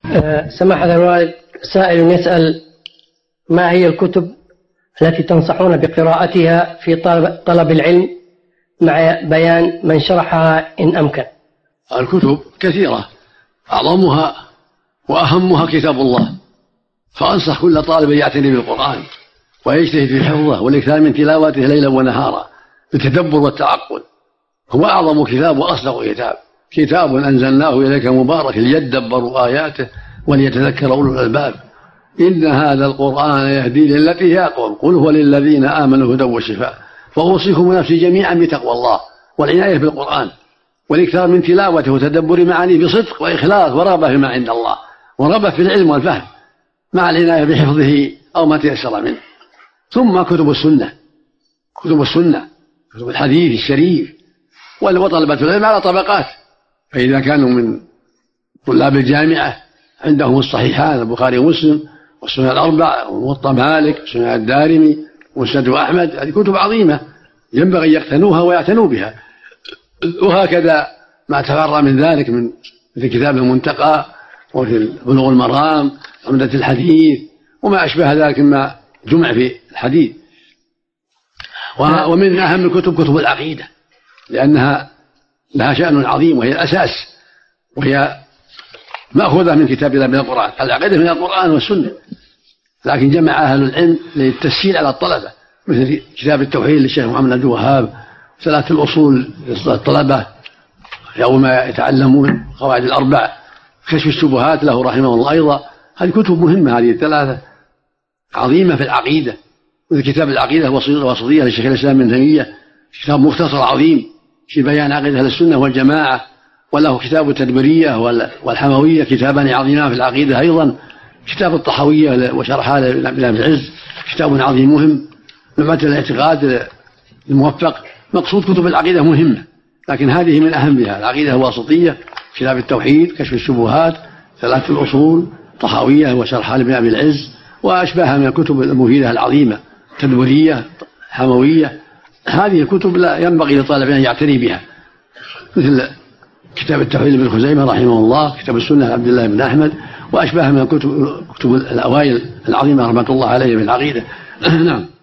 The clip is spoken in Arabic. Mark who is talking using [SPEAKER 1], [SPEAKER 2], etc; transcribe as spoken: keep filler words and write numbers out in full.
[SPEAKER 1] أه سماحة الوالد، سائل يسأل: ما هي الكتب التي تنصحون بقراءتها في طلب, طلب العلم مع بيان من شرحها إن أمكن؟
[SPEAKER 2] الكتب كثيرة، أعظمها وأهمها كتاب الله، فأنصح كل طالب يعتني بالقرآن ويجتهد في حفظه والإكثار من تلاوته ليلا ونهارا بالتدبر والتعقل. هو أعظم كتاب وأصدق كتاب، كتاب أنزلناه إليك مبارك ليدبروا آياته وليتذكر أولو الألباب. إن هذا القرآن يهدي للتي هي أقوم، قل هو للذين آمنوا هدى وشفاء. فأوصيكم ونفسي جميعا بتقوى الله والعناية بالقرآن والإكثار من تلاوته وتدبر معانيه بصدق وإخلاص ورغبة فيما عند الله ورغبة في العلم والفهم مع العناية بحفظه أو ما تيسر منه. ثم كتب السنة، كتب السنة كتب الحديث الشريف، وطلبة العلم على طبقات، فإذا كانوا من طلاب الجامعة عندهم الصحيحان البخاري ومسلم والسنن الأربع وموطأ مالك وسنن الدارمي ومسند أحمد، هذه كتب عظيمة ينبغي أن يقتنوها ويعتنوا بها. وهكذا ما تفرع من ذلك من مثل كتاب المنتقى وفي بلوغ المرام عمدة الحديث وما أشبه ذلك مما جمع في الحديث. ومن أهم الكتب كتب العقيدة، لأنها لها شأن عظيم وهي الأساس، وهي مأخوذة من كتاب الله من القرآن. العقيدة من القرآن والسنة، لكن جمع أهل العلم للتسهيل على الطلبة، مثل كتاب التوحيد للشيخ محمد عبد الوهاب، ثلاثة الأصول للطلبة يوم ما يتعلمون، قواعد الأربع، كشف الشبهات له رحمه الله أيضا. هذه كتب مهمة، هذه الثلاثة عظيمة في العقيدة. مثل كتاب العقيدة الوسطية للشيخ الإسلام ابن تيمية، كتاب مختصر عظيم في بيان عقيدة أهل السنة والجماعة. وله كتاب التدبرية والحموية، كتابان عظيمان في العقيدة أيضا. كتاب الطحوية وشرحها لابن العز، كتاب عظيم مهم. نعمة الاعتقاد الموفق. مقصود كتب العقيدة مهمة، لكن هذه من أهمها العقيدة الواسطية، كتاب التوحيد، كشف الشبهات، ثلاث الأصول، طحاوية وشرحها لابن أبي العز وأشباهها من الكتب المفيدة العظيمة، تدبرية، حموية. هذه الكتب لا ينبغي للطالب أن يعتني بها، مثل كتاب التوحيد لابن خزيمة رحمه الله، كتاب السنة لعبد الله بن أحمد وأشباهها من الكتب كتب الأوائل العظيمة رحمة الله عليه من العقيدة. نعم.